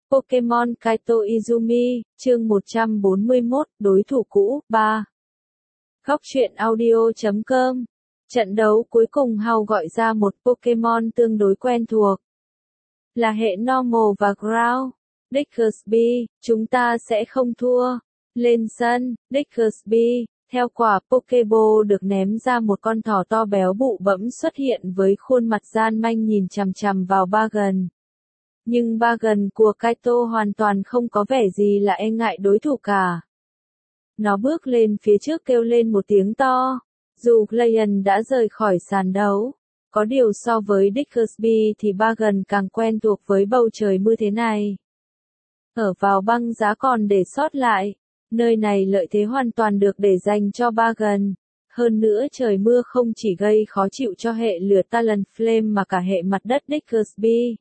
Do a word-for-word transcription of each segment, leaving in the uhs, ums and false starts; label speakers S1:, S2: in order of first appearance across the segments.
S1: Pokemon Kaito Izumi, chương một trăm bốn mươi mốt, đối thủ cũ, ba. Góc truyện audio chấm com. Trận đấu cuối cùng Hao gọi ra một Pokemon tương đối quen thuộc. Là hệ Normal và Ground. Diggersby, chúng ta sẽ không thua. Lên sân, Diggersby, theo quả Pokeball được ném ra một con thỏ to béo bụ bẫm xuất hiện với khuôn mặt gian manh nhìn chằm chằm vào Bagon. Nhưng Bagon của Kaito hoàn toàn không có vẻ gì là e ngại đối thủ cả. Nó bước lên phía trước kêu lên một tiếng to. Dù Glacian đã rời khỏi sàn đấu, có điều so với Diggersby thì Bagon càng quen thuộc với bầu trời mưa thế này. Ở vào băng giá còn để sót lại, nơi này lợi thế hoàn toàn được để dành cho Bagon. Hơn nữa trời mưa không chỉ gây khó chịu cho hệ lửa Talonflame mà cả hệ mặt đất Diggersby.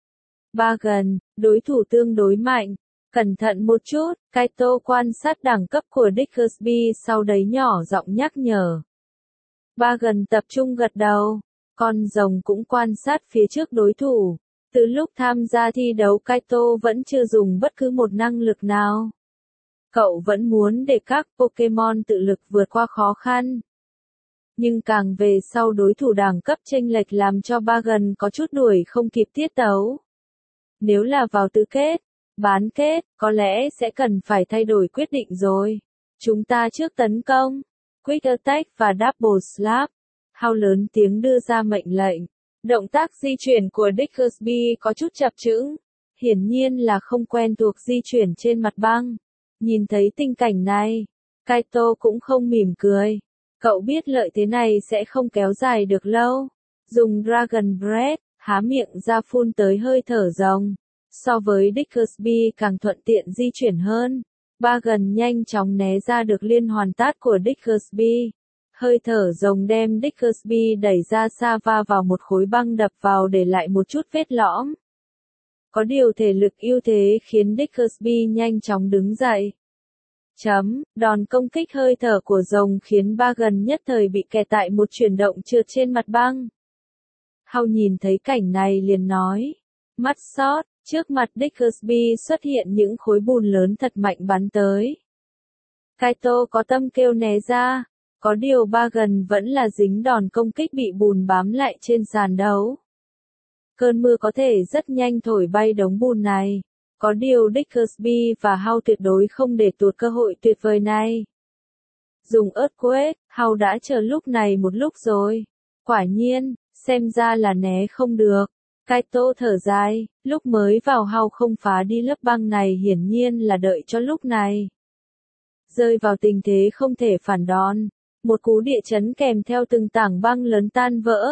S1: Bagon, đối thủ tương đối mạnh. Cẩn thận một chút, Kaito quan sát đẳng cấp của Diggersby sau đấy nhỏ giọng nhắc nhở. Bagon tập trung gật đầu. Con rồng cũng quan sát phía trước đối thủ. Từ lúc tham gia thi đấu Kaito vẫn chưa dùng bất cứ một năng lực nào. Cậu vẫn muốn để các Pokemon tự lực vượt qua khó khăn. Nhưng càng về sau đối thủ đẳng cấp chênh lệch làm cho Bagon có chút đuổi không kịp tiết tấu. Nếu là vào tứ kết, bán kết, có lẽ sẽ cần phải thay đổi quyết định rồi. Chúng ta trước tấn công, Quick Attack và Double Slap. Hao lớn tiếng đưa ra mệnh lệnh. Động tác di chuyển của Diggersby có chút chập chững. Hiển nhiên là không quen thuộc di chuyển trên mặt băng. Nhìn thấy tình cảnh này, Kaito cũng không mỉm cười. Cậu biết lợi thế này sẽ không kéo dài được lâu. Dùng Dragon Breath, há miệng ra phun tới hơi thở rồng. So với Diggersby càng thuận tiện di chuyển hơn. Bagon nhanh chóng né ra được liên hoàn tát của Diggersby. Hơi thở rồng đem Diggersby đẩy ra xa va vào một khối băng đập vào để lại một chút vết lõm. Có điều thể lực ưu thế khiến Diggersby nhanh chóng đứng dậy. Chấm, đòn công kích hơi thở của rồng khiến Bagon nhất thời bị kẹt tại một chuyển động trượt trên mặt băng. Hao nhìn thấy cảnh này liền nói. Mắt sót, trước mặt Diggersby xuất hiện những khối bùn lớn thật mạnh bắn tới. Kaito có tâm kêu né ra, có điều Bagon vẫn là dính đòn công kích bị bùn bám lại trên sàn đấu. Cơn mưa có thể rất nhanh thổi bay đống bùn này, có điều Diggersby và Hao tuyệt đối không để tuột cơ hội tuyệt vời này. Dùng Earthquake, Hao đã chờ lúc này một lúc rồi. Quả nhiên, xem ra là né không được. Kaito thở dài, lúc mới vào Hao không phá đi lớp băng này hiển nhiên là đợi cho lúc này. Rơi vào tình thế không thể phản đòn, một cú địa chấn kèm theo từng tảng băng lớn tan vỡ.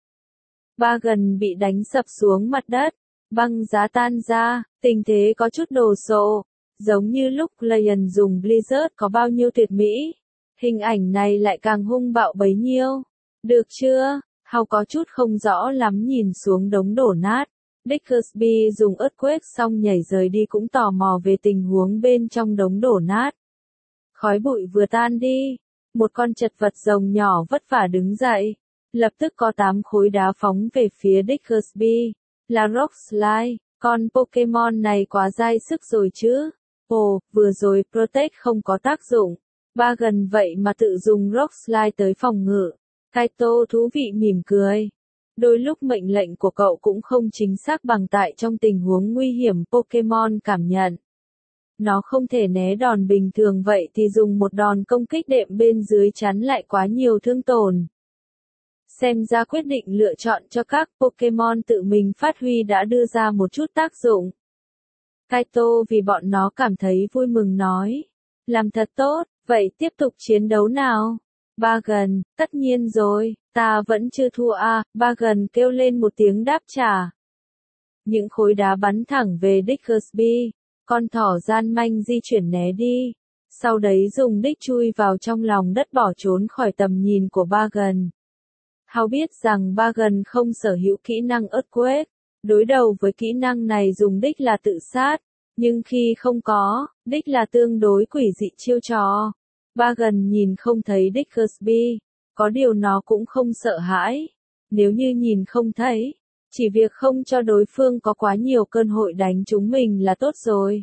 S1: Bagon bị đánh sập xuống mặt đất, băng giá tan ra, tình thế có chút đồ sộ, giống như lúc Glacian dùng Blizzard có bao nhiêu tuyệt mỹ. Hình ảnh này lại càng hung bạo bấy nhiêu. Được chưa? Hao có chút không rõ lắm nhìn xuống đống đổ nát. Diggersby dùng Earthquake xong nhảy rời đi cũng tò mò về tình huống bên trong đống đổ nát. Khói bụi vừa tan đi, một con chật vật rồng nhỏ vất vả đứng dậy. Lập tức có tám khối đá phóng về phía Diggersby. Là Rock Slide, con Pokemon này quá dai sức rồi chứ. Ồ, vừa rồi Protect không có tác dụng. Bagon vậy mà tự dùng Rock Slide tới phòng ngự. Kaito thú vị mỉm cười. Đôi lúc mệnh lệnh của cậu cũng không chính xác bằng tại trong tình huống nguy hiểm Pokemon cảm nhận. Nó không thể né đòn bình thường vậy thì dùng một đòn công kích đệm bên dưới chắn lại quá nhiều thương tổn. Xem ra quyết định lựa chọn cho các Pokemon tự mình phát huy đã đưa ra một chút tác dụng. Kaito vì bọn nó cảm thấy vui mừng nói. Làm thật tốt, vậy tiếp tục chiến đấu nào. Bagon, tất nhiên rồi, ta vẫn chưa thua à, Bagon kêu lên một tiếng đáp trả. Những khối đá bắn thẳng về Diggersby, con thỏ gian manh di chuyển né đi, sau đấy dùng đích chui vào trong lòng đất bỏ trốn khỏi tầm nhìn của Bagon. Hao biết rằng Bagon không sở hữu kỹ năng Earthquake, đối đầu với kỹ năng này dùng đích là tự sát, nhưng khi không có, đích là tương đối quỷ dị chiêu trò. Bagon nhìn không thấy Diggersby, có điều nó cũng không sợ hãi. Nếu như nhìn không thấy, Chỉ việc không cho đối phương có quá nhiều cơ hội đánh chúng mình là tốt rồi.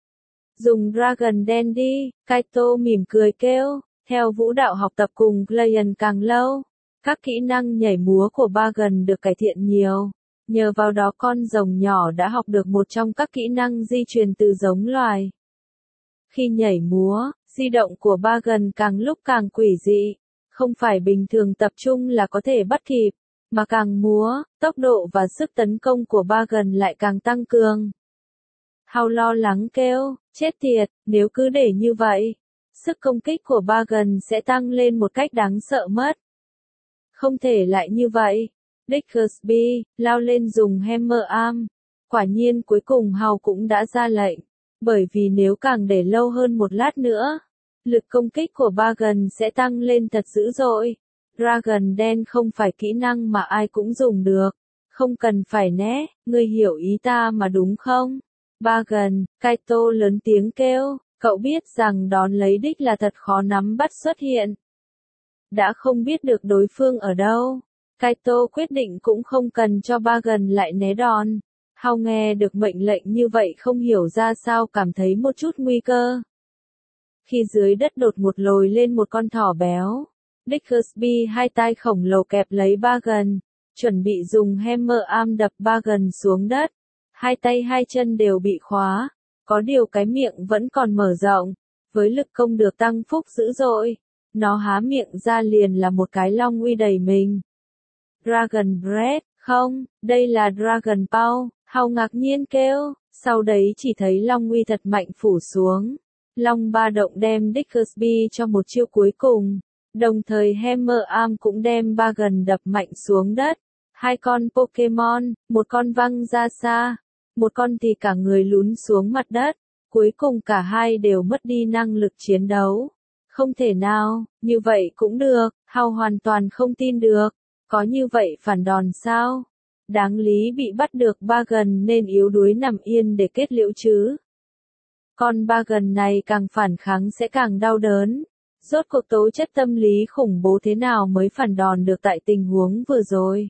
S1: Dùng Dragon Den đi, Kaito mỉm cười kêu, theo vũ đạo học tập cùng Glacian càng lâu, các kỹ năng nhảy múa của Bagan được cải thiện nhiều. Nhờ vào đó con rồng nhỏ đã học được một trong các kỹ năng di truyền từ giống loài. Khi nhảy múa, di động của Bagan càng lúc càng quỷ dị, không phải bình thường tập trung là có thể bắt kịp, mà càng múa, tốc độ và sức tấn công của Bagan lại càng tăng cường. Hao lo lắng kêu, chết tiệt, nếu cứ để như vậy, sức công kích của Bagan sẽ tăng lên một cách đáng sợ mất. Không thể lại như vậy. Dickersby lao lên dùng Hammer Arm. Quả nhiên cuối cùng Hao cũng đã ra lệnh, bởi vì nếu càng để lâu hơn một lát nữa, lực công kích của Bagan sẽ tăng lên thật dữ dội. Dragon Den không phải kỹ năng mà ai cũng dùng được. Không cần phải né, ngươi hiểu ý ta mà đúng không? Bagan, Kaito lớn tiếng kêu, cậu biết rằng đón lấy đích là thật khó nắm bắt xuất hiện. Đã không biết được đối phương ở đâu, Kaito quyết định cũng không cần cho Bagan lại né đòn. Hao nghe được mệnh lệnh như vậy không hiểu ra sao cảm thấy một chút nguy cơ. Khi dưới đất đột ngột lồi lên một con thỏ béo, Dickersby hai tay khổng lồ kẹp lấy Bagan, chuẩn bị dùng Hammer Arm đập Bagan xuống đất. Hai tay hai chân đều bị khóa, có điều cái miệng vẫn còn mở rộng, với lực công được tăng phúc dữ dội. Nó há miệng ra liền là một cái long uy đầy mình. Dragon Breath, không, đây là Dragon Paw, Hao ngạc nhiên kêu, sau đấy chỉ thấy long uy thật mạnh phủ xuống. Long ba động đem Dickersby cho một chiêu cuối cùng, đồng thời Hammer Arm cũng đem Bagan đập mạnh xuống đất. Hai con Pokemon, một con văng ra xa, một con thì cả người lún xuống mặt đất, cuối cùng cả hai đều mất đi năng lực chiến đấu. Không thể nào, như vậy cũng được, Hao hoàn toàn không tin được, có như vậy phản đòn sao? Đáng lý bị bắt được Bagan nên yếu đuối nằm yên để kết liễu chứ. Con Bagan này càng phản kháng sẽ càng đau đớn. Rốt cuộc tố chất tâm lý khủng bố thế nào mới phản đòn được tại tình huống vừa rồi?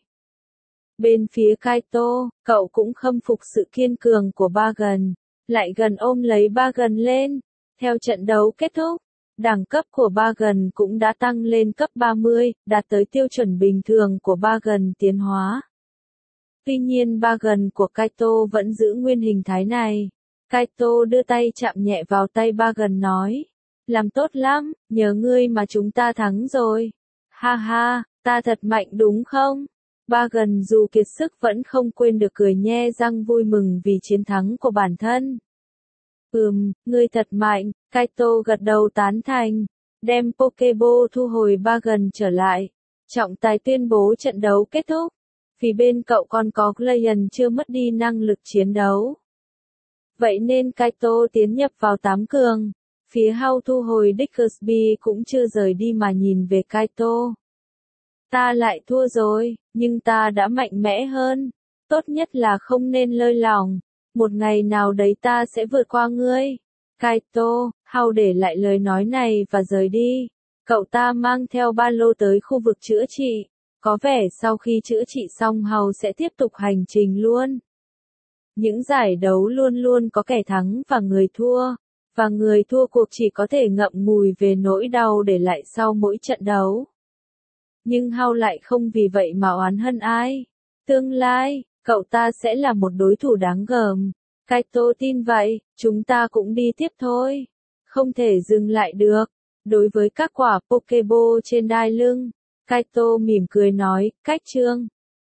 S1: Bên phía Kaito, cậu cũng khâm phục sự kiên cường của Bagan, lại gần ôm lấy Bagan lên. Theo trận đấu kết thúc, đẳng cấp của Bagan cũng đã tăng lên cấp ba mươi, đạt tới tiêu chuẩn bình thường của Bagan tiến hóa. Tuy nhiên Bagan của Kaito vẫn giữ nguyên hình thái này. Kaito đưa tay chạm nhẹ vào tay Bagan nói, làm tốt lắm, nhờ ngươi mà chúng ta thắng rồi. Ha ha, ta thật mạnh đúng không? Bagan dù kiệt sức vẫn không quên được cười nhe răng vui mừng vì chiến thắng của bản thân. Ừm, ngươi thật mạnh, Kaito gật đầu tán thành, đem Pokeball thu hồi Bagan trở lại. Trọng tài tuyên bố trận đấu kết thúc, vì bên cậu còn có Glacian chưa mất đi năng lực chiến đấu. Vậy nên Kaito tiến nhập vào tám cường, phía Hao thu hồi Dickersby cũng chưa rời đi mà nhìn về Kaito. Ta lại thua rồi, nhưng ta đã mạnh mẽ hơn, tốt nhất là không nên lơi lỏng, một ngày nào đấy ta sẽ vượt qua ngươi. Kaito, Hao để lại lời nói này và rời đi. Cậu ta mang theo ba lô tới khu vực chữa trị, có vẻ sau khi chữa trị xong Hao sẽ tiếp tục hành trình luôn. Những giải đấu luôn luôn có kẻ thắng và người thua, và người thua cuộc chỉ có thể ngậm ngùi về nỗi đau để lại sau mỗi trận đấu. Nhưng Hao lại không vì vậy mà oán hận ai. Tương lai, cậu ta sẽ là một đối thủ đáng gờm. Kaito tin vậy, chúng ta cũng đi tiếp thôi. Không thể dừng lại được. Đối với các quả Pokeball trên đai lưng, Kaito mỉm cười nói, cách chương.